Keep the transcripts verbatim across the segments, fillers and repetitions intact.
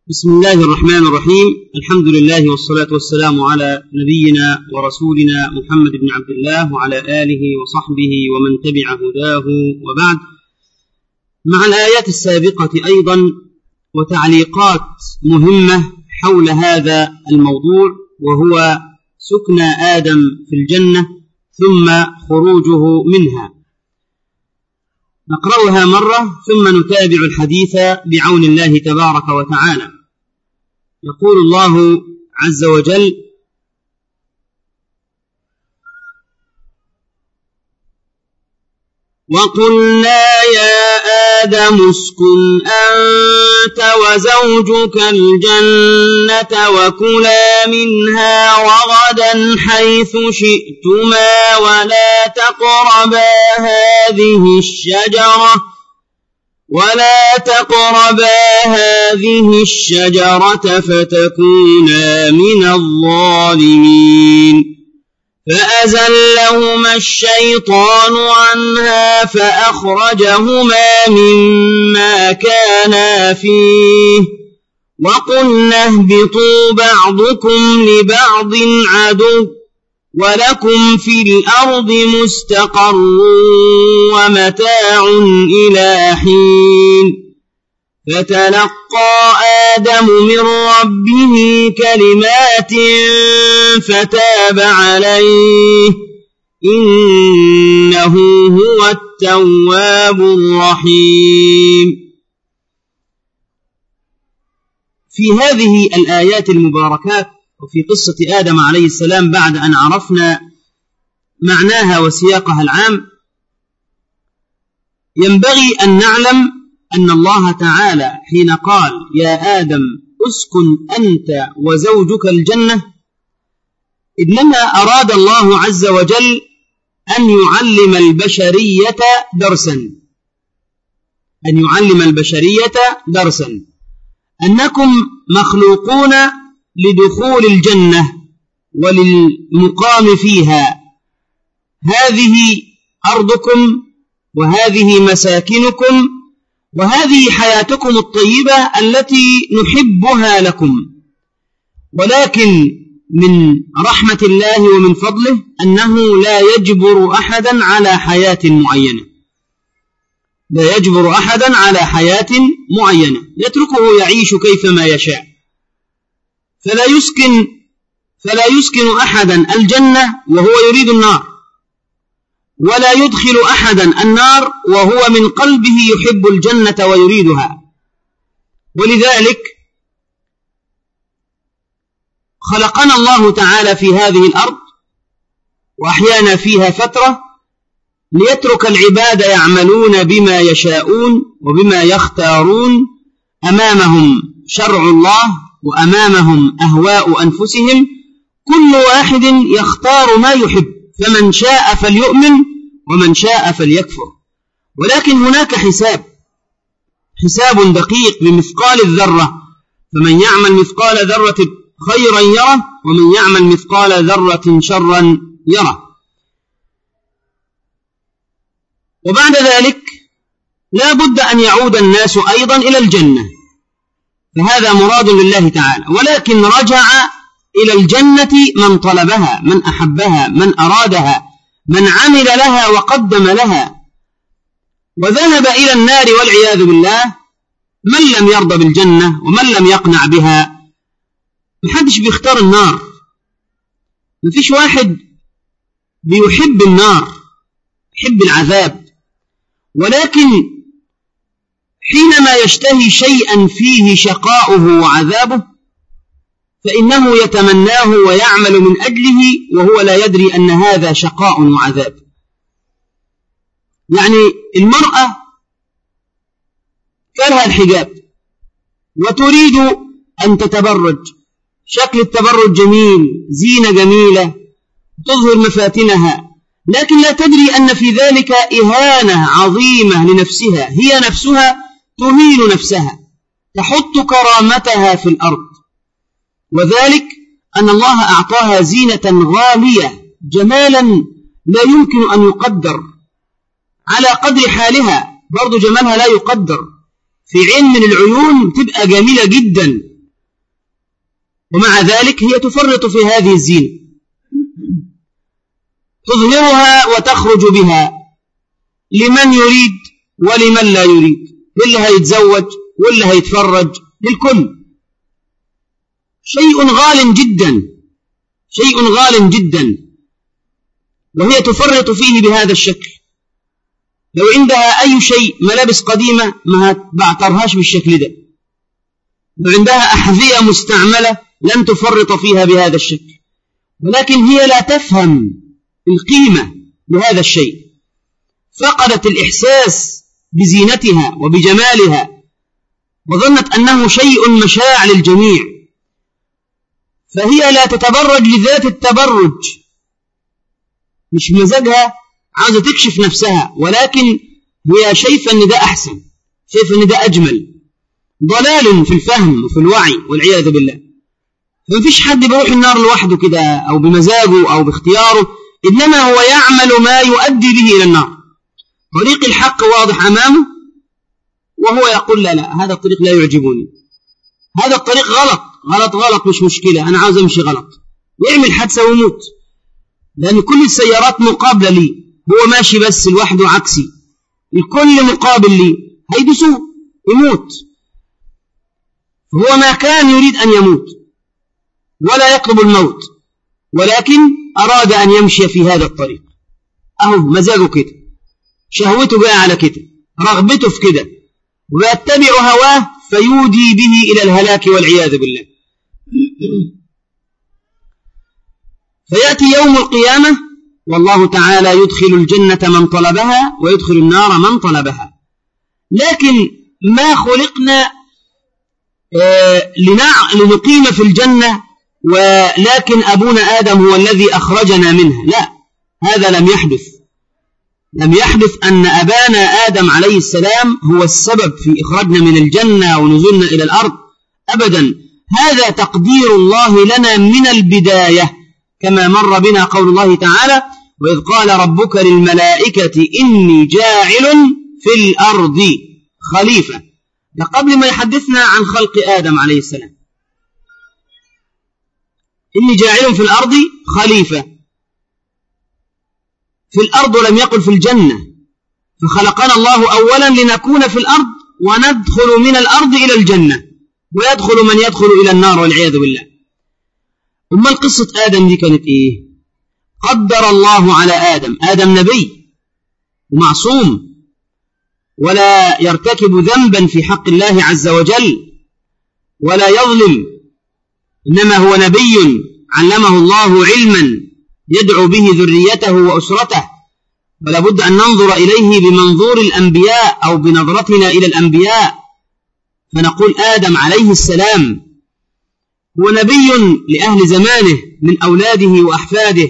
بسم الله الرحمن الرحيم. الحمد لله والصلاة والسلام على نبينا ورسولنا محمد بن عبد الله وعلى آله وصحبه ومن تبع هداه، وبعد. مع الآيات السابقة أيضا وتعليقات مهمة حول هذا الموضوع، وهو سكن آدم في الجنة ثم خروجه منها. نقرأها مرة ثم نتابع الحديث بعون الله تبارك وتعالى. يقول الله عز وجل: وقلنا يا آدم اسكن أنت وزوجك الجنة وكلا منها رغدا حيث شئتما ولا تقربا هذه الشجرة ولا تقربا هذه الشجرة فتكونا من الظالمين. فأزلهما الشيطان عنها فأخرجهما مما كانا فيه وقلنا اهبطوا بعضكم لبعض عدو ولكم في الأرض مستقر ومتاع إلى حين. فتلقى آدم من ربه كلمات فتاب عليه إنه هو التواب الرحيم. في هذه الآيات المباركات وفي قصة آدم عليه السلام، بعد أن عرفنا معناها وسياقها العام، ينبغي أن نعلم أن الله تعالى حين قال يا آدم اسكن أنت وزوجك الجنة، إنما أراد الله عز وجل أن يعلم البشرية درسا أن يعلم البشرية درسا أنكم مخلوقون لدخول الجنة وللمقام فيها. هذه أرضكم وهذه مساكنكم وهذه حياتكم الطيبة التي نحبها لكم، ولكن من رحمة الله ومن فضله أنه لا يجبر أحدا على حياة معينة لا يجبر أحدا على حياة معينة يتركه يعيش كيفما يشاء. فلا يسكن فلا يسكن أحدا الجنة وهو يريد النار، ولا يدخل أحدا النار وهو من قلبه يحب الجنة ويريدها. ولذلك خلقنا الله تعالى في هذه الأرض وأحيانا فيها فترة ليترك العباد يعملون بما يشاءون وبما يختارون. أمامهم شرع الله وأمامهم أهواء أنفسهم، كل واحد يختار ما يحب، فمن شاء فليؤمن ومن شاء فليكفر. ولكن هناك حساب حساب دقيق بمثقال الذرة، فمن يعمل مثقال ذرة خيرا يره ومن يعمل مثقال ذرة شرا يره. وبعد ذلك لا بد أن يعود الناس أيضا إلى الجنة، فهذا مراد لله تعالى. ولكن رجع إلى الجنة من طلبها، من أحبها، من أرادها، من عمل لها وقدم لها. وذهب إلى النار والعياذ بالله من لم يرضى بالجنة ومن لم يقنع بها. محدش بيختار النار، مفيش واحد بيحب النار، يحب العذاب. ولكن حينما يشتهي شيئا فيه شقاؤه وعذابه فإنه يتمناه ويعمل من أجله وهو لا يدري أن هذا شقاء وعذاب. يعني المرأة كانها الحجاب وتريد أن تتبرج، شكل التبرج جميل، زينة جميلة تظهر مفاتنها، لكن لا تدري أن في ذلك إهانة عظيمة لنفسها. هي نفسها تهين نفسها، تحط كرامتها في الأرض. وذلك أن الله أعطاها زينة غالية، جمالا لا يمكن أن يقدر على قدر حالها. برضو جمالها لا يقدر، في عين من العيون تبقى جميلة جدا ومع ذلك هي تفرط في هذه الزينة، تظهرها وتخرج بها لمن يريد ولمن لا يريد، للي هيتزوج واللي هيتفرج، للكل. شيء غال جدا، شيء غال جدا، وهي تفرط فيه بهذا الشكل. لو عندها أي شيء ملابس قديمة ما بعترهاش بالشكل ده، لو عندها أحذية مستعملة لن تفرط فيها بهذا الشكل، ولكن هي لا تفهم القيمة لهذا الشيء، فقدت الإحساس بزينتها وبجمالها، وظنت أنه شيء مشاع للجميع، فهي لا تتبرج لذات التبرج، مش مزاجها عاوزة تكشف نفسها، ولكن هي شايفة أن ده أحسن، شايفة أن ده أجمل. ضلال في الفهم وفي الوعي والعياذ بالله. فمفيش حد بيروح النار لوحده كده أو بمزاجه أو باختياره، إنما هو يعمل ما يؤدي به إلى النار. طريق الحق واضح أمامه وهو يقول لا لا هذا الطريق لا يعجبني، هذا الطريق غلط غلط غلط، مش مشكلة، أنا عاوز أمشي غلط، ويعمل حادثة ويموت، لأن كل السيارات مقابلة لي، هو ماشي بس لوحده عكسي، الكل مقابل لي، هيدسوه يموت. هو ما كان يريد أن يموت ولا يطلب الموت، ولكن أراد أن يمشي في هذا الطريق، أهو مزاجه كده، شهوته بقى على كده، رغبته في كده، ويتبع هواه فيودي به إلى الهلاك والعياذ بالله. فيأتي يوم القيامة والله تعالى يدخل الجنة من طلبها ويدخل النار من طلبها. لكن ما خلقنا آه لنقيم في الجنة ولكن أبونا آدم هو الذي أخرجنا منها، لا، هذا لم يحدث. لم يحدث أن أبانا آدم عليه السلام هو السبب في إخراجنا من الجنة ونزولنا إلى الأرض أبدا، هذا تقدير الله لنا من البداية، كما مر بنا قول الله تعالى وإذ قال ربك للملائكة إني جاعل في الأرض خليفة، ده قبل ما يحدثنا عن خلق آدم عليه السلام، إني جاعل في الأرض خليفة، في الأرض ولم يقل في الجنة، فخلقنا الله أولا لنكون في الأرض وندخل من الأرض إلى الجنة، ويدخل من يدخل إلى النار والعياذ بالله. أما قصة آدم دي كانت إيه؟ قدر الله على آدم، آدم نبي ومعصوم ولا يرتكب ذنبا في حق الله عز وجل ولا يظلم، إنما هو نبي علمه الله علما يدعو به ذريته وأسرته، ولا بد أن ننظر إليه بمنظور الأنبياء أو بنظرتنا إلى الأنبياء، فنقول آدم عليه السلام هو نبي لأهل زمانه من أولاده وأحفاده،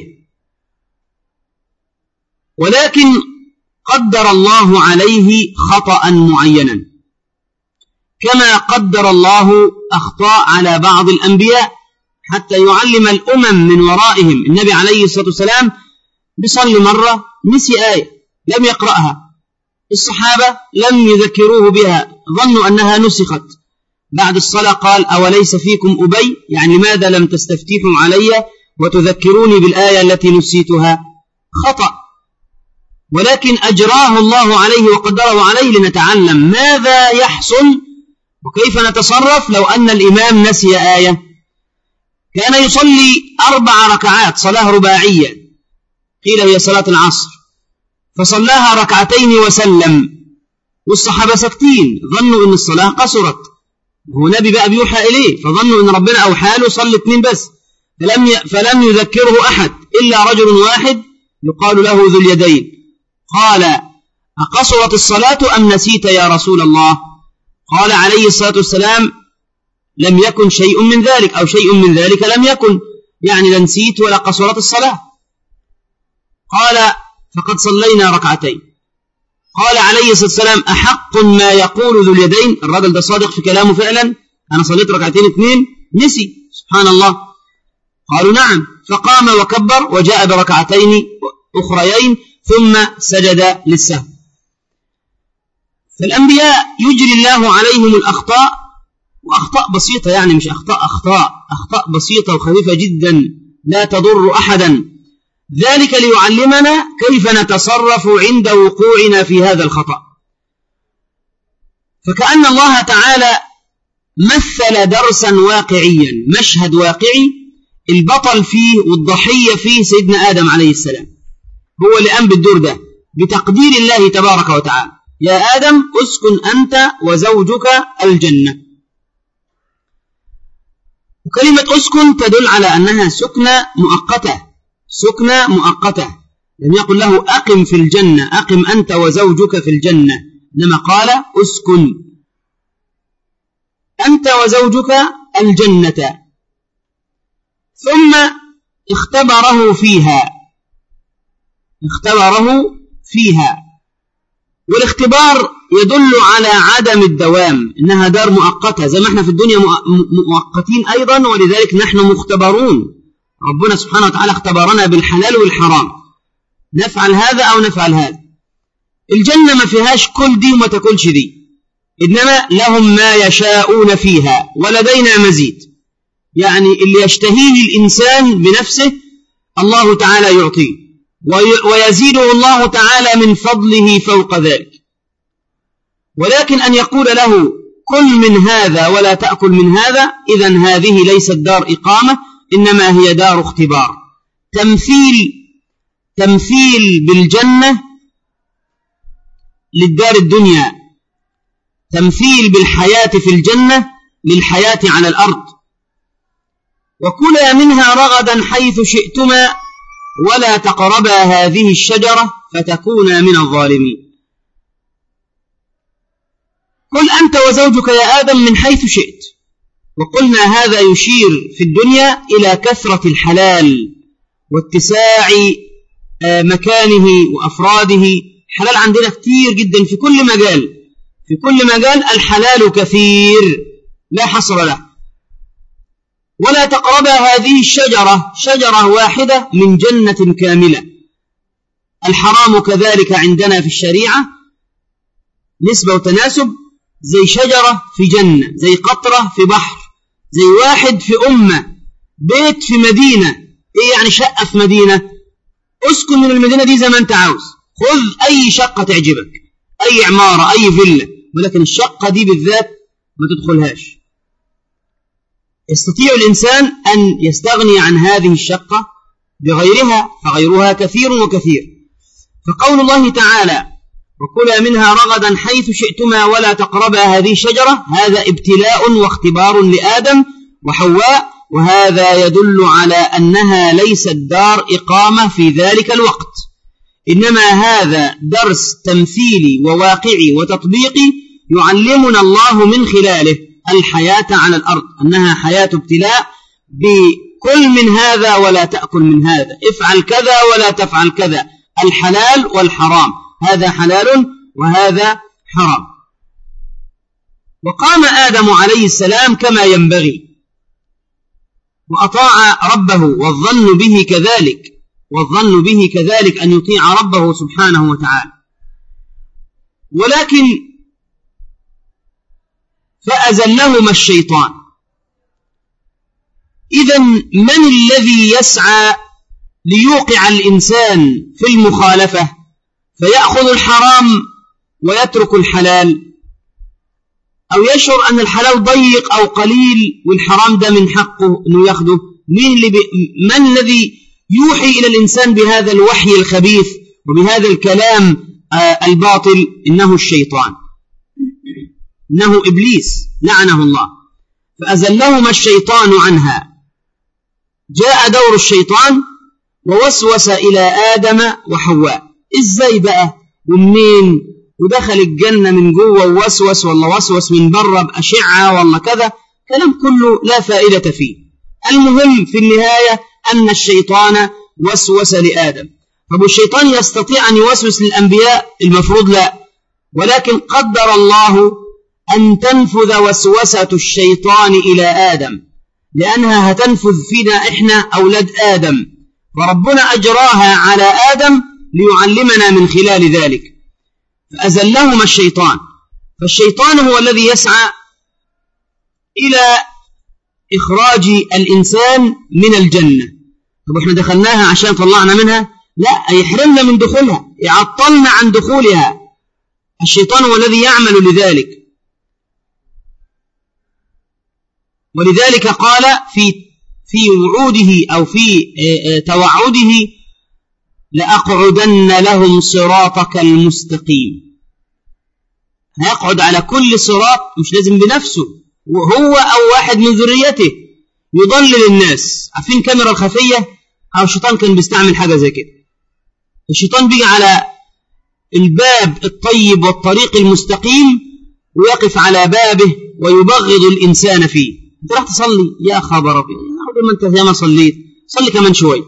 ولكن قدر الله عليه خطأ معينا، كما قدر الله أخطاء على بعض الأنبياء حتى يعلم الأمم من ورائهم. النبي عليه الصلاة والسلام بيصلي مرة نسي آية لم يقرأها، الصحابة لم يذكروه بها، ظنوا أنها نسخت، بعد الصلاة قال أوليس فيكم أبي، يعني لماذا لم تستفتحوا علي وتذكروني بالآية التي نسيتها؟ خطأ، ولكن أجراه الله عليه وقدره عليه لنتعلم ماذا يحصل وكيف نتصرف لو أن الإمام نسي آية. كان يصلي أربع ركعات صلاة رباعية، قيل هي صلاة العصر، فصلاها ركعتين وسلم، والصحابة سكتين، ظنوا أن الصلاة قصرت، هو نبي بقى بيوحى إليه، فظنوا أن ربنا أوحى له صلي اثنين بس، فلم, ي... فلم يذكره أحد إلا رجل واحد يقال له ذو اليدين، قال أقصرت الصلاة أم نسيت يا رسول الله؟ قال عليه الصلاة والسلام لم يكن شيء من ذلك، أو شيء من ذلك لم يكن، يعني لا نسيت ولا قصرت الصلاة. قال فقد صلينا ركعتين. قال عليه الصلاة والسلام أحق ما يقول ذو اليدين، الرجل ده صادق في كلامه فعلا، أنا صليت ركعتين اثنين نسي، سبحان الله. قالوا نعم، فقام وكبر وجاء بركعتين أخريين ثم سجد للسهو. فالأنبياء يجري الله عليهم الأخطاء وأخطاء بسيطة، يعني مش أخطاء أخطاء أخطاء بسيطة وخفيفة جدا لا تضر أحدا، ذلك ليعلمنا كيف نتصرف عند وقوعنا في هذا الخطأ. فكأن الله تعالى مثل درسا واقعيا، مشهد واقعي البطل فيه والضحية فيه سيدنا آدم عليه السلام، هو اللي قام بالدور ده بتقدير الله تبارك وتعالى. يا آدم اسكن أنت وزوجك الجنة. وكلمة اسكن تدل على أنها سكنة مؤقتة، سكنة مؤقتة، لم يقل له أقم في الجنة، أقم أنت وزوجك في الجنة، إنما قال اسكن أنت وزوجك الجنة. ثم اختبره فيها، اختبره فيها، والاختبار يدل على عدم الدوام، إنها دار مؤقتة، زي ما احنا في الدنيا مؤقتين أيضا، ولذلك نحن مختبرون. ربنا سبحانه وتعالى اختبرنا بالحلال والحرام، نفعل هذا أو نفعل هذا. الجنة ما فيهاش كل دي وما تكلش دي، إنما لهم ما يشاءون فيها ولدينا مزيد، يعني اللي يشتهيه الإنسان بنفسه الله تعالى يعطيه، ويزيده الله تعالى من فضله فوق ذلك. ولكن أن يقول له كل من هذا ولا تأكل من هذا، إذن هذه ليست دار إقامة، إنما هي دار اختبار. تمثيل تمثيل بالجنة للدار الدنيا، تمثيل بالحياة في الجنة للحياة على الأرض. وكلا منها رغدا حيث شئتما ولا تقربا هذه الشجرة فتكونا من الظالمين. قل أنت وزوجك يا آدم من حيث شئت، وقلنا هذا يشير في الدنيا إلى كثرة الحلال واتساع مكانه وأفراده. حلال عندنا كتير جدا في كل مجال، في كل مجال الحلال كثير لا حصر له. ولا تقربا هذه الشجرة، شجرة واحدة من جنة كاملة. الحرام كذلك عندنا في الشريعة نسبة وتناسب، زي شجرة في جنة، زي قطرة في بحر، زي واحد في أمة، بيت في مدينة. إيه يعني شقة في مدينة؟ اسكن من المدينة دي زي ما أنت عاوز، خذ أي شقة تعجبك، أي عمارة، أي فيلا، ولكن الشقة دي بالذات ما تدخلهاش. يستطيع الإنسان أن يستغني عن هذه الشقة بغيرها، فغيرها كثير وكثير. فقول الله تعالى وكلا منها رغدا حيث شئتما ولا تقربا هذه الشجرة، هذا ابتلاء واختبار لآدم وحواء، وهذا يدل على أنها ليست دار إقامة في ذلك الوقت، إنما هذا درس تمثيلي وواقعي وتطبيقي يعلمنا الله من خلاله الحياة على الأرض، أنها حياة ابتلاء، بكل من هذا ولا تأكل من هذا، افعل كذا ولا تفعل كذا، الحلال والحرام، هذا حلال وهذا حرام. وقام آدم عليه السلام كما ينبغي وأطاع ربه، والظن به كذلك، والظن به كذلك أن يطيع ربه سبحانه وتعالى. ولكن فأزلهما الشيطان. إذن من الذي يسعى ليوقع الإنسان في المخالفة فيأخذ الحرام ويترك الحلال، أو يشعر أن الحلال ضيق أو قليل والحرام ده من حقه أنه يأخذه؟ من, اللي من الذي يوحي إلى الإنسان بهذا الوحي الخبيث وبهذا الكلام آه الباطل؟ إنه الشيطان، إنه إبليس لعنه الله. فأزلهما الشيطان عنها. جاء دور الشيطان ووسوس إلى آدم وحواء. إزاي بقى ومنين؟ ودخل الجنة من جوه ووسوس، ولا وسوس من بره بأشعة ولا كذا، كلام كله لا فائدة فيه. المهم في النهاية أن الشيطان وسوس لآدم. طب الشيطان يستطيع أن يوسوس للأنبياء؟ المفروض لا، ولكن قدر الله أن تنفذ وسوسة الشيطان إلى آدم، لأنها هتنفذ فينا إحنا أولاد آدم، فربنا أجراها على آدم ليعلمنا من خلال ذلك. فأزلهما الشيطان. فالشيطان هو الذي يسعى إلى إخراج الإنسان من الجنة. طب احنا دخلناها عشان طلعنا منها؟ لا، يحرمنا من دخولها، يعطلنا عن دخولها. الشيطان هو الذي يعمل لذلك. ولذلك قال في في وعوده أو في توعده: لأقعدن لهم صراطك المستقيم. هيقعد على كل صراط، مش لازم بنفسه، وهو أو واحد من ذريته يضلل الناس. عارفين كاميرا الخفية؟ أو الشيطان كان بيستعمل حاجة زي كده. الشيطان بيجي على الباب الطيب والطريق المستقيم ويقف على بابه ويبغض الإنسان فيه. انت راح تصلي؟ يا خبر ابيض، ما انت زي ما صليت، صلي كمان شوي.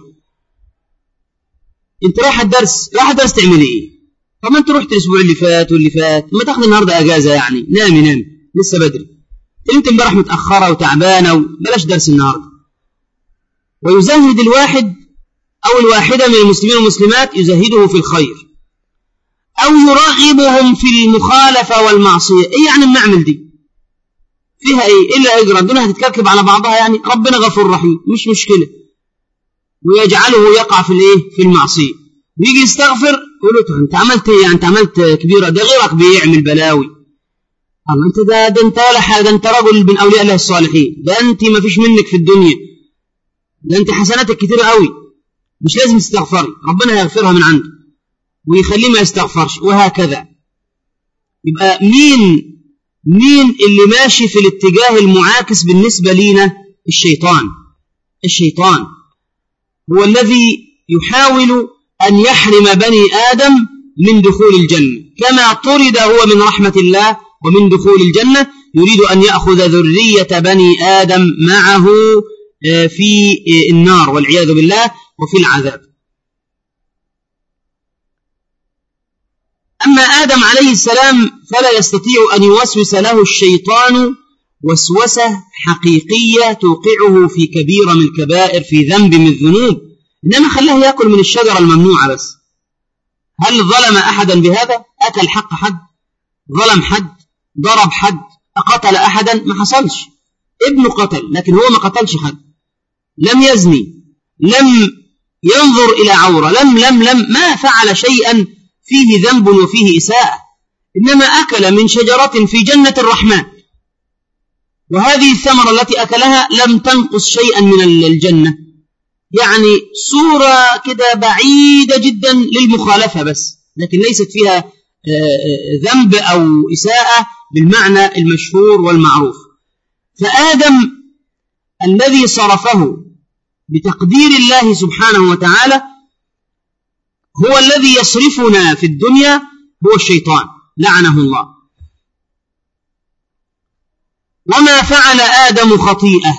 انت رايح الدرس، رايح الدرس تعمل ايه؟ طب ما انت رحت الاسبوع اللي فات واللي فات، ما تاخد النهارده اجازه يعني، نامي نامي لسه بدري، انت امبارح متاخره وتعبانه وبلاش درس النهارده. ويزهد الواحد او الواحده من المسلمين والمسلمات، يزهده في الخير او يرغبهم في المخالفه والمعصيه. ايه يعني بنعمل دي؟ فيها ايه الا اجرا؟ الدنيا هتتكركب على بعضها يعني؟ ربنا غفور رحيم، مش مشكله. ويجعله يقع في الايه؟ في المعصيه. ويجي يستغفر يقول له انت عملت ايه؟ انت عملت كبيره، ده غيرك بيعمل بلاوي. الله، انت ده, ده انت ولا حاجه، ده انت رجل من اولياء الله الصالحين، ده انت ما فيش منك في الدنيا، ده انت حسناتك كتيره قوي، مش لازم تستغفري، ربنا هيغفرها من عنده ويخليه ما يستغفرش، وهكذا. يبقى مين مين اللي ماشي في الاتجاه المعاكس بالنسبة لنا؟ الشيطان. الشيطان هو الذي يحاول أن يحرم بني آدم من دخول الجنة، كما طرد هو من رحمة الله ومن دخول الجنة، يريد أن يأخذ ذرية بني آدم معه في النار والعياذ بالله وفي العذاب. أما آدم عليه السلام فلا يستطيع أن يوسوس له الشيطان وسوسة حقيقية توقعه في كبيرة من الكبائر، في ذنب من الذنوب، إنما خلاه يأكل من الشجرة الممنوعة بس. هل ظلم أحدا بهذا؟ أكل حق حد؟ ظلم حد؟ ضرب حد؟ أقتل أحدا؟ ما حصلش. ابنه قتل لكن هو ما قتلش حد، لم يزني، لم ينظر إلى عورة، لم لم لم ما فعل شيئا فيه ذنب وفيه إساءة، إنما أكل من شجرة في جنة الرحمن، وهذه الثمرة التي أكلها لم تنقص شيئا من الجنة، يعني صورة كده بعيدة جدا للمخالفة بس، لكن ليست فيها ذنب أو إساءة بالمعنى المشهور والمعروف. فآدم الذي صرفه بتقدير الله سبحانه وتعالى هو الذي يصرفنا في الدنيا، هو الشيطان لعنه الله. وما فعل آدم خطيئة.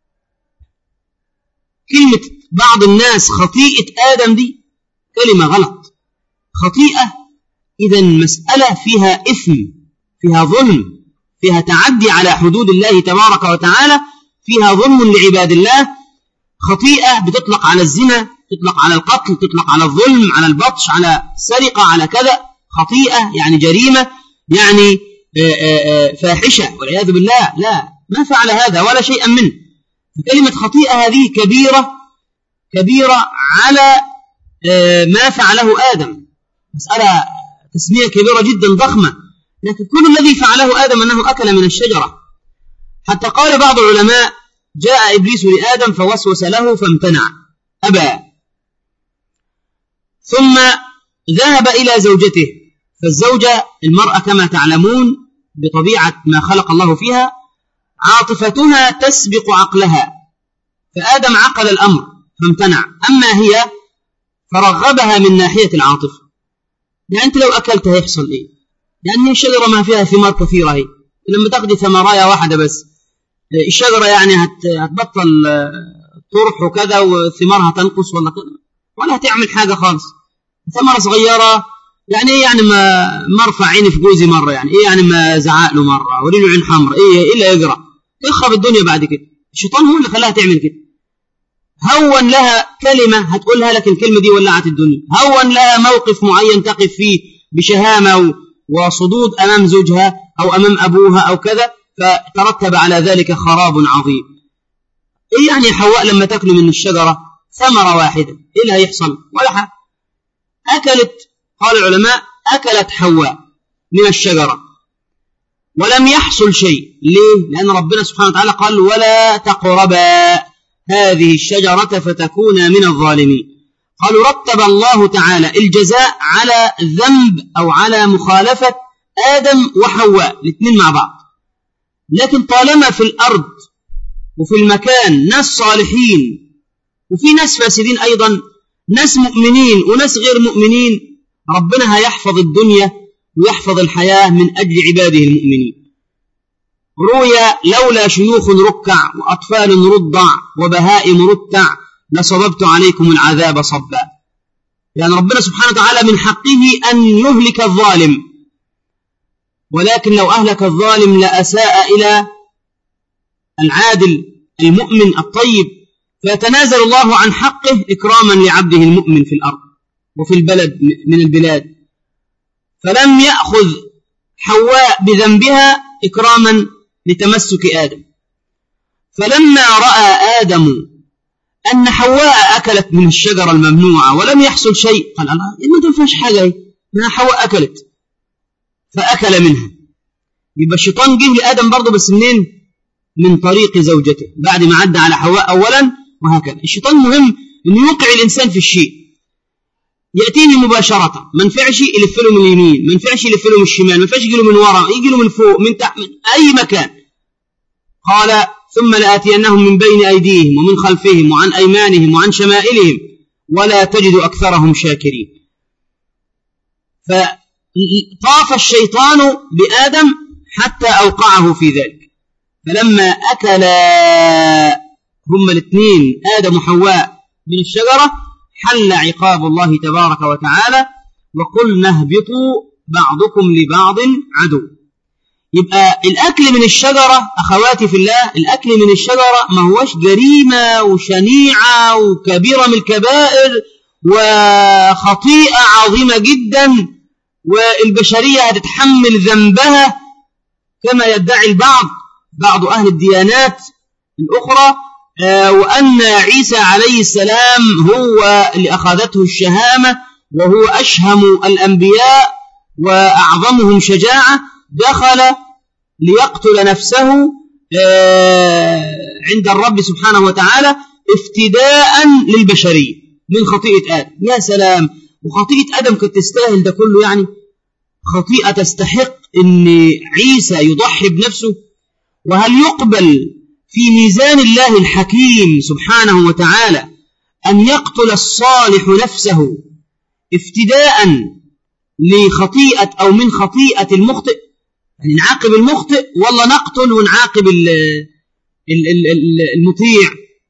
كلمة بعض الناس خطيئة آدم دي كلمة غلط. خطيئة إذا مسألة فيها إثم، فيها ظلم، فيها تعدي على حدود الله تبارك وتعالى، فيها ظلم لعباد الله. خطيئة بتطلق على الزنا، تطلق على القتل، تطلق على الظلم، على البطش، على سرقة، على كذا. خطيئة يعني جريمة، يعني فاحشة والعياذ بالله. لا، ما فعل هذا ولا شيئا منه. فكلمة خطيئة هذه كبيرة كبيرة على ما فعله آدم، مسألة تسمية كبيرة جدا ضخمة، لكن كل الذي فعله آدم أنه أكل من الشجرة. حتى قال بعض العلماء: جاء إبليس لآدم فوسوس له فامتنع، أبى، ثم ذهب إلى زوجته. فالزوجة المرأة كما تعلمون بطبيعة ما خلق الله فيها عاطفتها تسبق عقلها، فآدم عقل الأمر فامتنع، أما هي فرغبها من ناحية العاطفة. يعني أنت لو أكلت هيحصل إيه؟ يعني الشجرة ما فيها ثمار كثيرة، هي لما تأخذي ثمرايا واحدة بس الشجرة يعني هتبطل طرح وكذا وثمارها تنقص ولا كذا، ولا هتعمل حاجة خالص. ثمرة صغيرة يعني إيه؟ يعني ما مرفع عيني في جوزي مرة، يعني إيه؟ يعني ما زعق له مرة وريله عين حمراء، إيه إلا يجرى تخرب الدنيا بعد كده. الشيطان هو اللي خلاها تعمل كده. هون لها كلمة هتقولها لك الكلمة دي ولعت الدنيا، هون لها موقف معين تقف فيه بشهامة وصدود أمام زوجها أو أمام أبوها أو كذا، فترتب على ذلك خراب عظيم. إيه يعني حواء لما تأكل من الشجرة ثمرة واحدة إيه اللي هيحصل؟ ولا حاجة. أكلت، قال العلماء أكلت حواء من الشجرة ولم يحصل شيء. ليه؟ لأن ربنا سبحانه وتعالى قال ولا تقربا هذه الشجرة فتكونا من الظالمين. قالوا رتب الله تعالى الجزاء على ذنب أو على مخالفة آدم وحواء الاثنين مع بعض. لكن طالما في الأرض وفي المكان ناس صالحين وفي ناس فاسدين أيضا، ناس مؤمنين وناس غير مؤمنين، ربنا هيحفظ الدنيا ويحفظ الحياة من أجل عباده المؤمنين. روي لولا شيوخ ركع وأطفال رضع وبهائم رتع لصببت عليكم العذاب صبا. يعني ربنا سبحانه وتعالى من حقه أن يهلك الظالم، ولكن لو أهلك الظالم لأساء إلى العادل المؤمن الطيب، فيتنازل الله عن حقه إكراما لعبده المؤمن في الأرض وفي البلد من البلاد. فلم يأخذ حواء بذنبها إكراما لتمسك آدم. فلما رأى آدم أن حواء أكلت من الشجرة الممنوعة ولم يحصل شيء، قال الله ما تنفعش حاجة، ما حواء أكلت، فأكل منها. يبقى الشيطان جه لآدم برضه، بس منين؟ من طريق زوجته، بعد ما عدى على حواء أولا وهكذا. الشيطان مهم أنه يوقع الإنسان في الشيء، يأتيني مباشرة، ما نفعش يلف له من اليمين، ما نفعش يلف له من الشمال، ما نفعش يجي له من وراء، يجي له من فوق من تحت من أي مكان. قال ثم لآتينهم من بين أيديهم ومن خلفهم وعن أيمانهم وعن شمائلهم ولا تجد أكثرهم شاكرين. فطاف الشيطان بآدم حتى أوقعه في ذلك. فلما أكل هم الاثنين آدم وحواء من الشجرة حل عقاب الله تبارك وتعالى وقلنا اهبطوا بعضكم لبعض عدو. يبقى الأكل من الشجرة أخواتي في الله، الأكل من الشجرة ما هوش جريمة وشنيعة وكبيرة من الكبائر وخطيئة عظيمة جدا والبشرية هتتحمل ذنبها كما يدعي البعض بعض أهل الديانات الأخرى، وأن عيسى عليه السلام هو اللي أخذته الشهامة وهو أشهم الأنبياء وأعظمهم شجاعة، دخل ليقتل نفسه عند الرب سبحانه وتعالى افتداء للبشرية من خطيئة آدم. يا سلام، وخطيئة آدم كانت تستاهل ده كله؟ يعني خطيئة تستحق أن عيسى يضحي بنفسه؟ وهل يقبل في ميزان الله الحكيم سبحانه وتعالى أن يقتل الصالح نفسه افتداء لخطيئة أو من خطيئة المخطئ؟ يعني نعاقب المخطئ ولا نقتل ونعاقب المطيع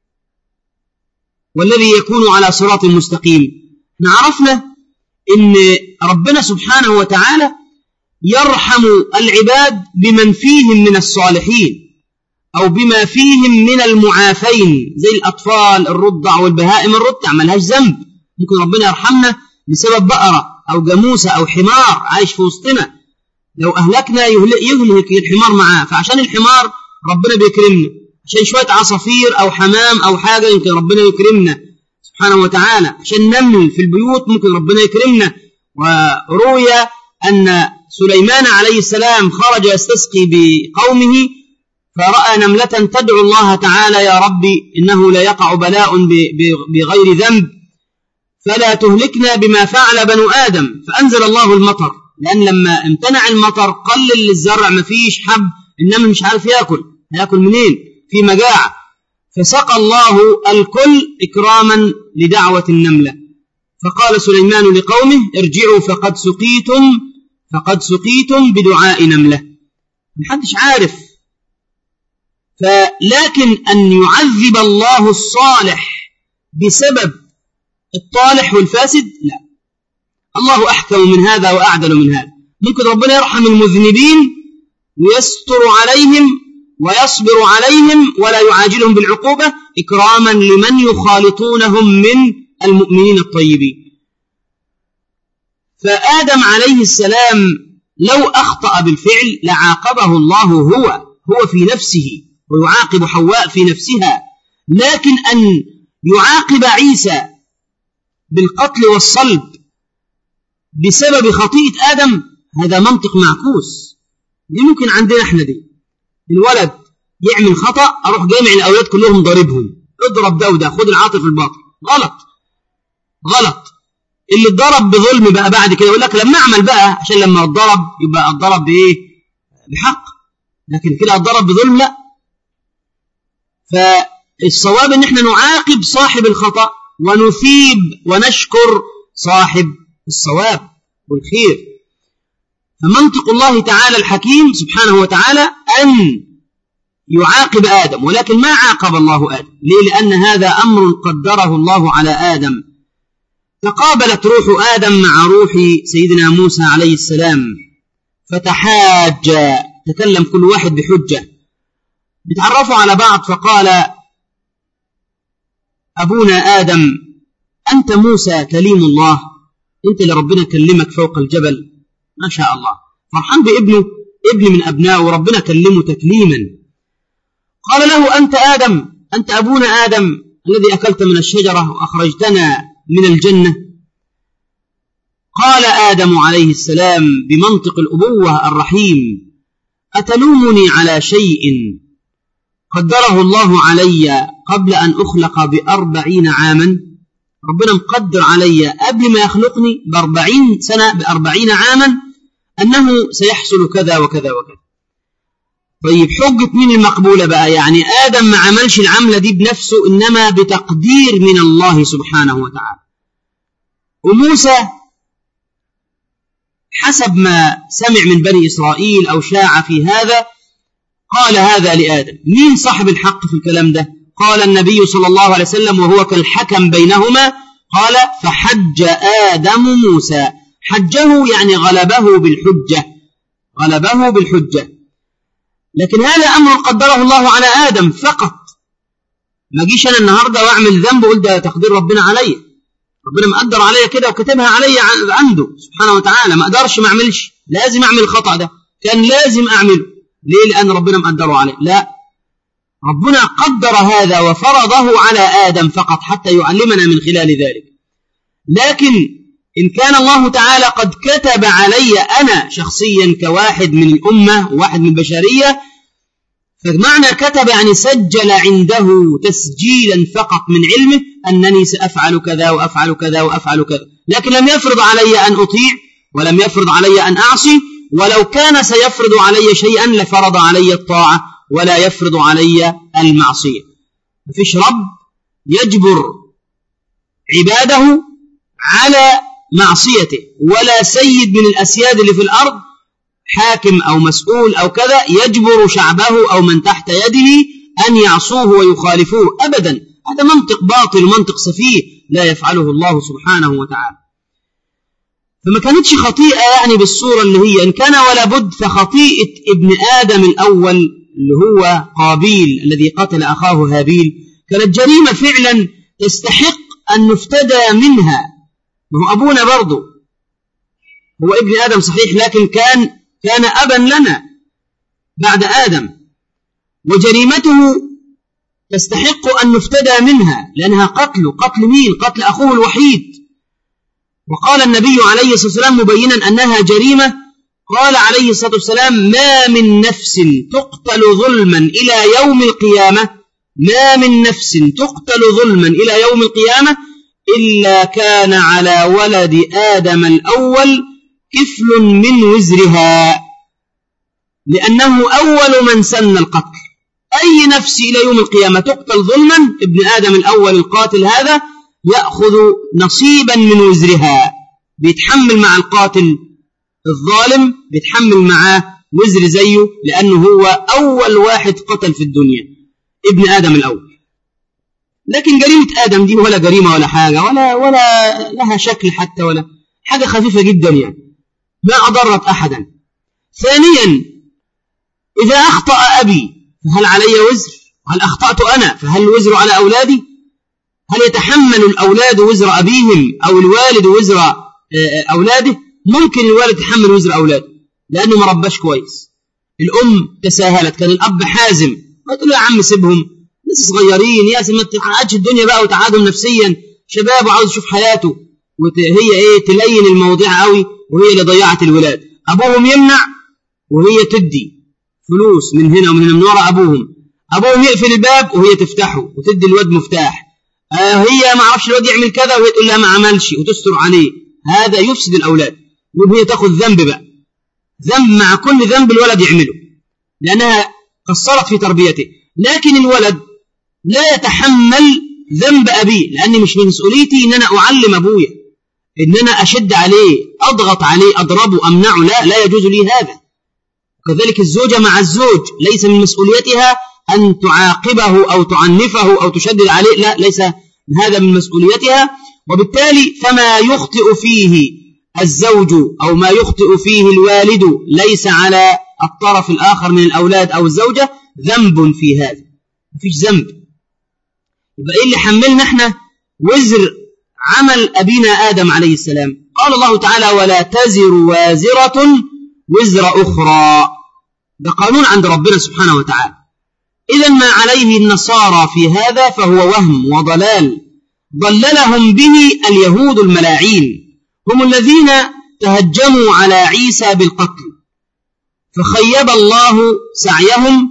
والذي يكون على صراط مستقيم؟ نعرفنا إن ربنا سبحانه وتعالى يرحم العباد بمن فيهم من الصالحين أو بما فيهم من المعافين زي الأطفال الرضع والبهائم الرضع، ملهاش ذنب، ممكن ربنا يرحمنا بسبب بقرة أو جاموسة أو حمار عايش في وسطنا، لو أهلكنا يهلك الحمار معاه، فعشان الحمار ربنا بيكرمنا، عشان شوية عصافير أو حمام أو حاجة يمكن ربنا يكرمنا سبحانه وتعالى، عشان نمل في البيوت ممكن ربنا يكرمنا. وروي أن سليمان عليه السلام خرج يستسقي بقومه فرأى نملة تدعو الله تعالى يا ربي إنه لا يقع بلاء بغير ذنب فلا تهلكنا بما فعل بنو آدم، فأنزل الله المطر، لأن لما امتنع المطر قلل للزرع، مفيش حب، النمل مش عارف يأكل، هيأكل منين؟ في مجاعة، فسقى الله الكل إكراما لدعوة النملة. فقال سليمان لقومه ارجعوا فقد سقيتم فقد سقيتم بدعاء نملة. محدش عارف، فلكن أن يعذب الله الصالح بسبب الطالح والفاسد لا، الله أحكم من هذا وأعدل من هذا. ممكن ربنا يرحم المذنبين ويستر عليهم ويصبر عليهم ولا يعاجلهم بالعقوبة إكراما لمن يخالطونهم من المؤمنين الطيبين. فآدم عليه السلام لو أخطأ بالفعل لعاقبه الله هو هو في نفسه ويعاقب حواء في نفسها، لكن أن يعاقب عيسى بالقتل والصلب بسبب خطيئة آدم هذا منطق معكوس. دي ممكن عندنا احنا، دي الولد يعمل خطأ أروح جامع الأولاد كلهم ضاربهم، اضرب ده وده، خد العاطف الباطل. غلط غلط. اللي اتضرب بظلم بقى بعد كده يقول لك لما اعمل بقى، عشان لما اتضرب يبقى اتضرب بايه؟ بحق، لكن كده اتضرب بظلم لا. فالصواب ان احنا نعاقب صاحب الخطأ ونثيب ونشكر صاحب الصواب والخير. فمنطق الله تعالى الحكيم سبحانه وتعالى أن يعاقب آدم، ولكن ما عاقب الله آدم. ليه؟ لأن هذا أمر قدره الله على آدم. تقابلت روح آدم مع روح سيدنا موسى عليه السلام فتحاج، تكلم كل واحد بحجة، بتعرفوا على بعض. فقال أبونا آدم أنت موسى كليم الله، أنت اللي ربنا كلمك فوق الجبل، ما شاء الله، فرحان بابنه، ابن من أبنائه وربنا كلمه تكليما. قال له أنت آدم، أنت أبونا آدم الذي أكلت من الشجرة وأخرجتنا من الجنة. قال آدم عليه السلام بمنطق الأبوة الرحيم أتلومني على شيء قدره الله علي قبل أن أخلق بأربعين عاما؟ ربنا مقدر علي قبل ما يخلقني بأربعين سنة بأربعين عاما أنه سيحصل كذا وكذا وكذا. طيب حجة مين المقبولة بقى؟ يعني آدم ما عملش العملة دي بنفسه، إنما بتقدير من الله سبحانه وتعالى. وموسى حسب ما سمع من بني إسرائيل أو شاع في هذا قال هذا لآدم. مين صاحب الحق في الكلام ده؟ قال النبي صلى الله عليه وسلم وهو كالحكم بينهما، قال فحج آدم موسى. حجه يعني غلبه بالحجة، غلبه بالحجة. لكن هذا أمر قدره الله على آدم فقط. ما جيش أنا النهاردة وأعمل ذنب وقلت ده تقدير ربنا علي، ربنا مقدر علي كده وكتبها علي عنده سبحانه وتعالى، ما أقدرش ما أعملش، لازم أعمل الخطأ ده، كان لازم أعمله. ليه؟ لأن ربنا مقدره عليه. لا، ربنا قدر هذا وفرضه على آدم فقط حتى يعلمنا من خلال ذلك. لكن إن كان الله تعالى قد كتب علي أنا شخصيا كواحد من الأمة وواحد من البشرية، فمعنى كتب يعني سجل عنده تسجيلا فقط من علمه أنني سأفعل كذا وأفعل كذا وأفعل كذا، لكن لم يفرض علي أن أطيع ولم يفرض علي أن أعصي. ولو كان سيفرض علي شيئا لفرض علي الطاعة ولا يفرض علي المعصية. مفيش رب يجبر عباده على معصيته، ولا سيد من الأسياد اللي في الأرض حاكم أو مسؤول أو كذا يجبر شعبه أو من تحت يده أن يعصوه ويخالفوه أبدا. هذا منطق باطل ومنطق سفيه لا يفعله الله سبحانه وتعالى. فما كانتش خطيئة يعني بالصورة اللي هي، إن كان ولا بد فخطيئة ابن آدم الأول اللي هو قابيل الذي قتل أخاه هابيل كانت جريمة فعلا تستحق أن نفتدى منها. ما هو أبونا برضو هو ابن آدم صحيح، لكن كان كان أبا لنا بعد آدم، وجريمته تستحق أن نفتدى منها لأنها قتل. قتل مين؟ قتل أخوه الوحيد. وقال النبي عليه الصلاة والسلام مبينا أنها جريمة، قال عليه الصلاة والسلام ما من نفس تقتل ظلما إلى يوم القيامة، ما من نفس تقتل ظلما إلى يوم القيامة إلا كان على ولد آدم الأول كفل من وزرها، لأنه أول من سن القتل. أي نفس إلى يوم القيامة تقتل ظلما، ابن آدم الأول القاتل هذا يأخذ نصيبا من وزرها، بيتحمل مع القاتل الظالم بيتحمل معاه وزر زيه، لأنه هو أول واحد قتل في الدنيا ابن آدم الأول. لكن جريمة آدم دي ولا جريمة ولا حاجة، ولا ولا لها شكل حتى، ولا حاجة خفيفة جدا يعني ما أضرت أحدا. ثانيا إذا أخطأ أبي فهل علي وزر؟ وهل أخطأت أنا فهل الوزر على أولادي؟ هل يتحمل الأولاد وزر أبيهم أو الوالد وزر أولاده؟ ممكن الوالد يتحمل وزر أولاده لأنه ما رباش كويس، الأم تساهلت، كان الأب حازم، ما تقول له يا عم سيبهم لسه صغيرين، يا سيدي ما تحققش الدنيا بقى وتعادهم نفسيا، شباب وعاوز يشوف حياته، وهي ايه تلين الموضوع قوي، وهي اللي ضيعت الولاد. أبوهم يمنع وهي تدي فلوس من هنا ومن هنا من وراء أبوهم، أبوهم يقفل الباب وهي تفتحه وتدي الواد مفتاح، آه هي ما عرفش الواد يعمل كذا وهي تقول لها ما عملش وتستر عليه، هذا يفسد الأولاد. يبقى هي تاخذ ذنب بقى، ذنب مع كل ذنب الولد يعمله لأنها قصرت في تربيته. لكن الولد لا يتحمل ذنب أبيه، لأني مش من مسؤوليتي إن أنا أعلم أبويا، إن أنا أشد عليه، أضغط عليه، أضربه، أمنعه، لا لا يجوز لي هذا. كذلك الزوجة مع الزوج ليس من مسؤوليتها أن تعاقبه أو تعنفه أو تشدد عليه، لا، ليس هذا من مسؤوليتها. وبالتالي فما يخطئ فيه الزوج أو ما يخطئ فيه الوالد ليس على الطرف الآخر من الأولاد أو الزوجة ذنب في هذا، مفيش ذنب. يبقى إيه اللي حملنا احنا وزر عمل أبينا آدم عليه السلام؟ قال الله تعالى ولا تزر وازرة وزر أخرى، ده قانون عند ربنا سبحانه وتعالى. إذا ما عليه النصارى في هذا فهو وهم وضلال ضللهم به اليهود الملاعين، هم الذين تهجموا على عيسى بالقتل، فخيب الله سعيهم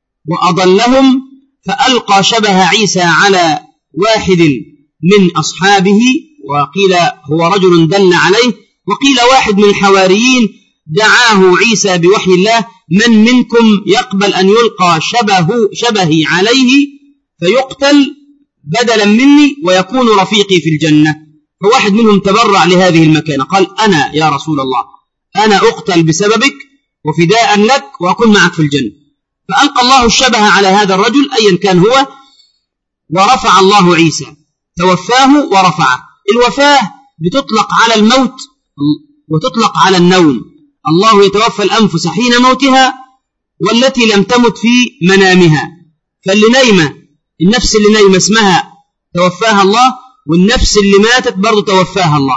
وأضلهم، فألقى شبه عيسى على واحد من أصحابه، وقيل هو رجل دل عليه، وقيل واحد من الحواريين دعاه عيسى بوحي الله من منكم يقبل أن يلقى شبه شبهي عليه فيقتل بدلا مني ويكون رفيقي في الجنة. فواحد منهم تبرع لهذه المكانة، قال أنا يا رسول الله أنا أقتل بسببك وفداء لك وأكون معك في الجنة. فألقى الله الشبه على هذا الرجل أيا كان هو، ورفع الله عيسى، توفاه ورفعه. الوفاة بتطلق على الموت وتطلق على النوم، الله يتوفى الأنفس حين موتها والتي لم تمت في منامها. فاللي نايمة، النفس اللي نايمة اسمها توفاها الله، والنفس اللي ماتت برضو توفاها الله.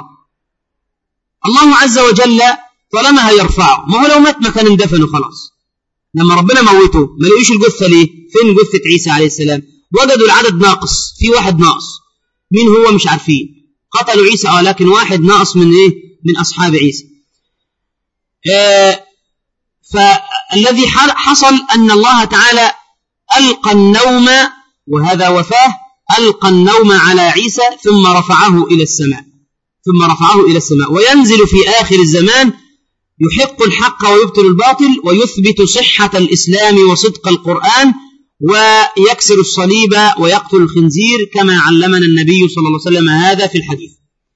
الله عز وجل طالما هيرفعه، ما هو لو مات ما كان اندفن خلاص. لما ربنا موته ما لقيش الجثة ليه؟ فين جثة عيسى عليه السلام؟ وجدوا العدد ناقص، في واحد ناقص، مين هو مش عارفين. قتلوا عيسى اه لكن واحد ناقص من ايه؟ من أصحاب عيسى. آه فالذي حصل أن الله تعالى ألقى النوم، وهذا وفاه، ألقى النوم على عيسى ثم رفعه إلى السماء، ثم رفعه إلى السماء. وينزل في آخر الزمان يحق الحق ويبطل الباطل، ويثبت صحة الإسلام وصدق القرآن، ويكسر الصليب ويقتل الخنزير كما علمنا النبي صلى الله عليه وسلم هذا في الحديث.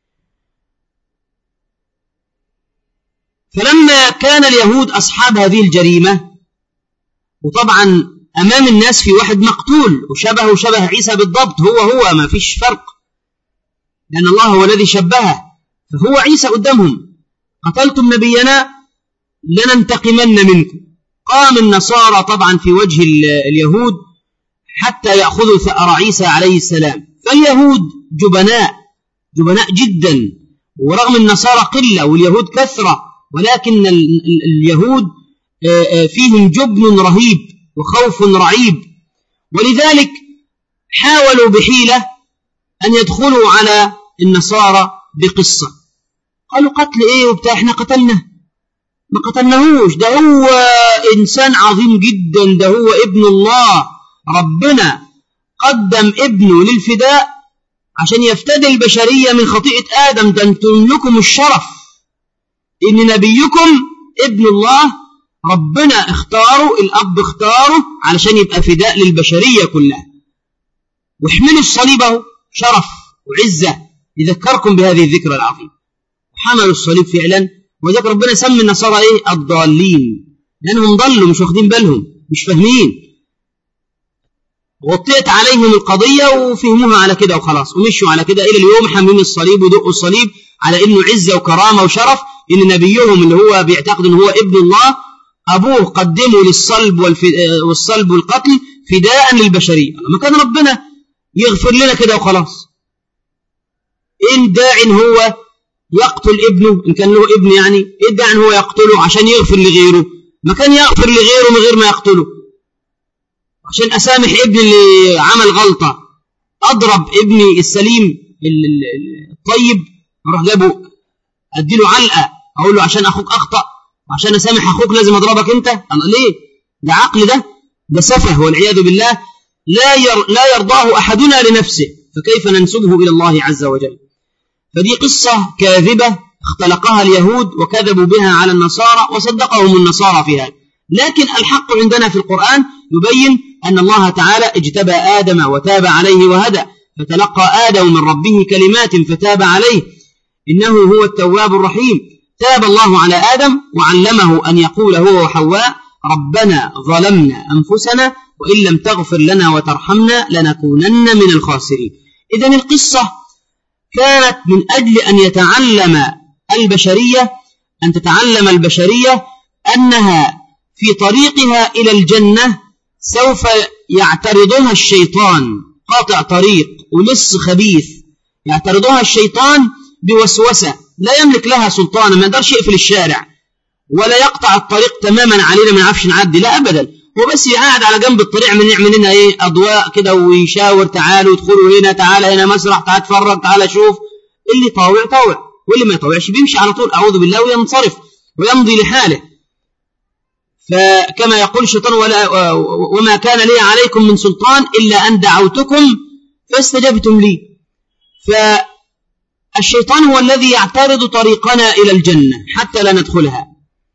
فلما كان اليهود أصحاب هذه الجريمة، وطبعا أمام الناس في واحد مقتول وشبهه شبه عيسى بالضبط، هو هو ما فيش فرق، لأن الله هو الذي شبهه، فهو عيسى قدامهم. قتلتم نبينا لننتقمن منكم. قام النصارى طبعا في وجه اليهود حتى يأخذوا ثأر عيسى عليه السلام. فاليهود جبناء جبناء جدا، ورغم النصارى قلة واليهود كثرة، ولكن اليهود فيهم جبن رهيب وخوف رعيب، ولذلك حاولوا بحيلة أن يدخلوا على النصارى بقصة. قالوا قتل إيه وبتاع، إحنا قتلنا؟ ما قتلناهوش، ده هو إنسان عظيم جدا، ده هو ابن الله، ربنا قدم ابنه للفداء عشان يفتدي البشرية من خطيئة آدم، ده أنتم لكم الشرف إن نبيكم ابن الله، ربنا اختاره، الأب اختاره علشان يبقى فداء للبشرية كلها. واحملوا الصليب اهو شرف وعزة يذكركم بهذه الذكرى العظيمة. حملوا الصليب فعلا، وذلك ربنا سمى النصارى ايه؟ الضالين، لأنهم ضلوا مش واخدين بالهم، مش فاهمين، غطيت عليهم القضية وفهموها على كده وخلاص، ومشوا على كده إلى اليوم حاملين الصليب ودقوا الصليب على إنه عزة وكرامة وشرف، إن نبيهم اللي هو بيعتقد إنه هو ابن الله أبوه قدمه للصلب والصلب والقتل فداء للبشرية. ما كان ربنا يغفر لنا كده وخلاص؟ إن داع هو يقتل ابنه، إن كان له ابن يعني إيه داع هو يقتله عشان يغفر لغيره؟ ما كان يغفر لغيره من غير ما يقتله. عشان أسامح ابني اللي عمل غلطة أضرب ابني السليم الطيب أروح جابه أديله علقة أقول له عشان أخوك أخطأ وعشان أسامح أخوك لازم أضربك أنت؟ أنا ليه؟ ده عقل، ده ده سفه والعياذ بالله، لا ير لا يرضاه أحدنا لنفسه، فكيف ننسبه إلى الله عز وجل؟ فدي قصة كاذبة اختلقها اليهود وكذبوا بها على النصارى وصدقهم النصارى في هذا. لكن الحق عندنا في القرآن يبين أن الله تعالى اجتبى آدم وتاب عليه وهدى، فتلقى آدم من ربه كلمات فتاب عليه إنه هو التواب الرحيم. تاب الله على آدم وعلمه أن يقول هو وحواء ربنا ظلمنا أنفسنا وإن لم تغفر لنا وترحمنا لنكونن من الخاسرين. إذن القصة كانت من أجل أن يتعلم البشرية أن تتعلم البشرية أنها في طريقها إلى الجنة سوف يعترضها الشيطان قاطع طريق ولص خبيث، يعترضها الشيطان بوسوسة لا يملك لها سلطان، ما يقدرش يقفل الشارع ولا يقطع الطريق تماما علينا ما نعرفش نعدي، لا أبدا، هو بس قاعد على جنب الطريق من يعمل لنا ايه أضواء كده ويشاور تعالوا ادخلوا هنا، تعالى هنا مسرح، تعال اتفرج، تعالى شوف. اللي طاوع طاوع واللي ما يطاوعش بيمشي على طول أعوذ بالله وينصرف ويمضي لحاله. فكما يقول الشيطان ولا وما كان لي عليكم من سلطان إلا أن دعوتكم فاستجبتم لي. فالشيطان هو الذي يعترض طريقنا إلى الجنة حتى لا ندخلها،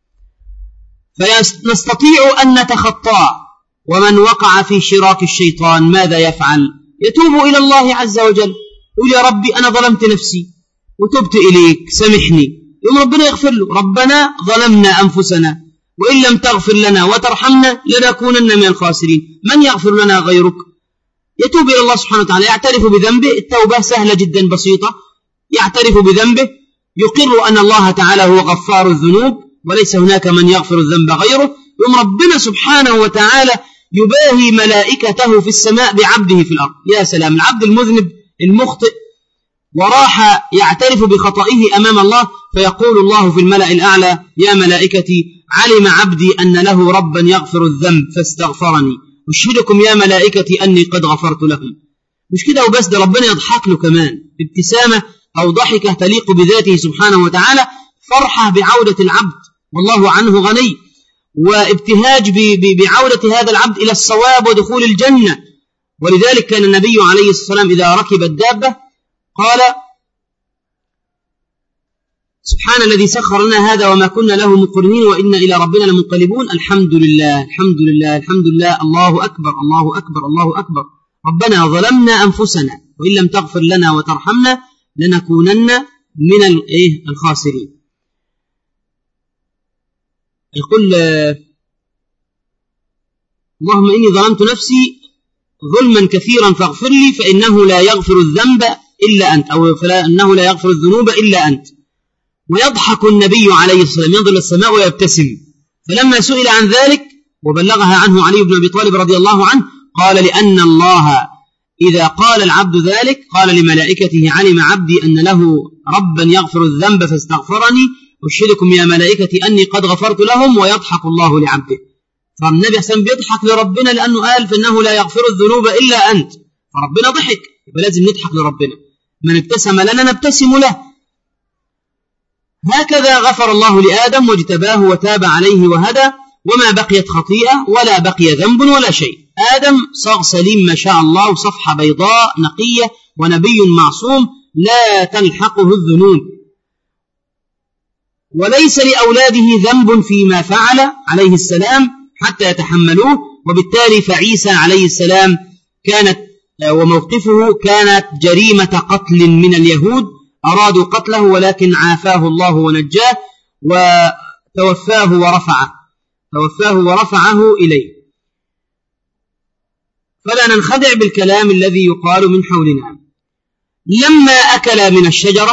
فنستطيع أن نتخطاه. ومن وقع في شراك الشيطان ماذا يفعل؟ يتوب إلى الله عز وجل، يقول يا ربي أنا ظلمت نفسي وتبت إليك سامحني، يوم ربنا يغفر له ربنا ظلمنا أنفسنا وإن لم تغفر لنا وترحمنا لنكونن من الخاسرين. من يغفر لنا غيرك؟ يتوب إلى الله سبحانه وتعالى، يعترف بذنبه، التوبة سهلة جدا بسيطة، يعترف بذنبه، يقر أن الله تعالى هو غفار الذنوب وليس هناك من يغفر الذنب غيره. يوم ربنا سبحانه وتعالى يباهي ملائكته في السماء بعبده في الأرض. يا سلام، العبد المذنب المخطئ وراح يعترف بخطئه أمام الله، فيقول الله في الملأ الأعلى يا ملائكتي علم عبدي أن له ربا يغفر الذنب فاستغفرني، أشهدكم يا ملائكتي أني قد غفرت لهم. مش كده وبس، ده ربنا يضحك له كمان ابتسامة أو ضحكة تليق بذاته سبحانه وتعالى، فرحة بعودة العبد والله عنه غني، وابتهاج بعودة هذا العبد إلى الصواب ودخول الجنة. ولذلك كان النبي عليه الصلاة والسلام إذا ركب الدابة قال سبحان الذي سخر لنا هذا وما كنا له مقرنين وإنا إلى ربنا لمنقلبون، الحمد لله الحمد لله الحمد لله، الله أكبر الله أكبر الله أكبر، ربنا ظلمنا أنفسنا وإن لم تغفر لنا وترحمنا لنكونن من الخاسرين. يقول اللهم إني ظلمت نفسي ظلما كثيرا فاغفر لي فإنه لا يغفر الذنب إلا أنت، أو فإنه لا يغفر الذنوب إلا أنت. ويضحك النبي عليه الصلاة والسلام ينظر للسماء ويبتسم. فلما سئل عن ذلك وبلغها عنه علي بن أبي طالب رضي الله عنه قال لأن الله إذا قال العبد ذلك قال لملائكته علم عبدي أن له ربا يغفر الذنب فاستغفرني أشهدكم يا ملائكتي أني قد غفرت لهم. ويضحك الله لعبده. فالنبي حسن بيضحك لربنا لأنه قال فإنه لا يغفر الذنوب إلا أنت، فربنا ضحك، يبقى لازم نضحك لربنا. من ابتسم لنا نبتسم له. هكذا غفر الله لآدم واجتباه وتاب عليه وهدى، وما بقيت خطيئة ولا بقي ذنب ولا شيء. آدم صاغ سليم ما شاء الله، وصفحة بيضاء نقية، ونبي معصوم لا تلحقه الذنوب، وليس لأولاده ذنب فيما فعل عليه السلام حتى يتحملوه. وبالتالي فعيسى عليه السلام كانت وموقفه كانت جريمة قتل من اليهود، أرادوا قتله ولكن عافاه الله ونجاه وتوفاه ورفعه توفاه ورفعه إليه. فلا ننخدع بالكلام الذي يقال من حولنا. لما أكل من الشجرة،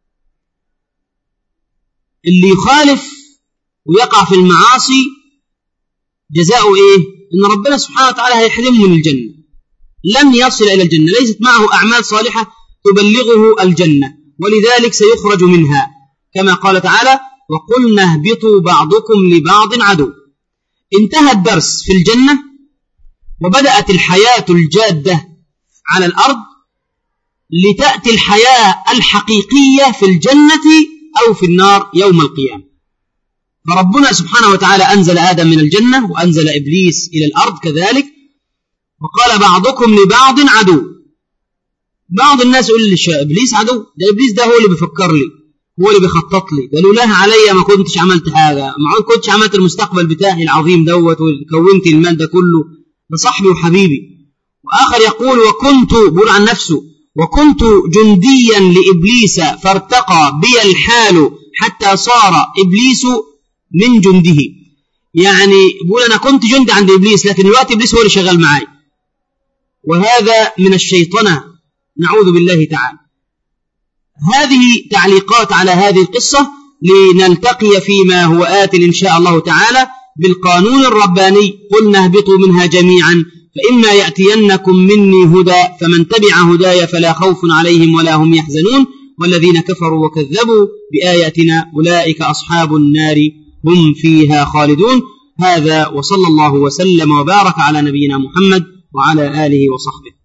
اللي يخالف ويقع في المعاصي جزاؤه إيه؟ إن ربنا سبحانه وتعالى هيحرمه من الجنة، لن يصل إلى الجنة، ليست معه أعمال صالحة تبلغه الجنة، ولذلك سيخرج منها كما قال تعالى وقلنا اهبطوا بعضكم لبعض عدو. انتهى الدرس في الجنة وبدأت الحياة الجادة على الأرض لتأتي الحياة الحقيقية في الجنة أو في النار يوم القيامة. فربنا سبحانه وتعالى أنزل آدم من الجنة وأنزل إبليس إلى الأرض كذلك، وقال بعضكم لبعض عدو. بعض الناس يقول لي إبليس عدو؟ ده إبليس ده هو اللي بيفكر لي، هو اللي بيخطط لي، ده لولاها عليا ما كنتش عملت حاجة، ما كنتش عملت المستقبل بتاعي العظيم دوت وكونت المال ده كله، ده صاحبي وحبيبي. وآخر يقول وكنت، بقول عن نفسه، وكنت جنديا لإبليس فارتقى بي الحال حتى صار إبليس من جنده. يعني بقول أنا كنت جندي عند إبليس، لكن الوقت إبليس هو اللي شغال معي، وهذا من الشيطنة، نعوذ بالله تعالى. هذه تعليقات على هذه القصة لنلتقي فيما هو آت إن شاء الله تعالى بالقانون الرباني. قلنا اهبطوا منها جميعا فإما يأتينكم مني هدى فمن تبع هداي فلا خوف عليهم ولا هم يحزنون والذين كفروا وكذبوا بآياتنا أولئك أصحاب النار هم فيها خالدون. هذا وصلى الله وسلم وبارك على نبينا محمد وعلى آله وصحبه.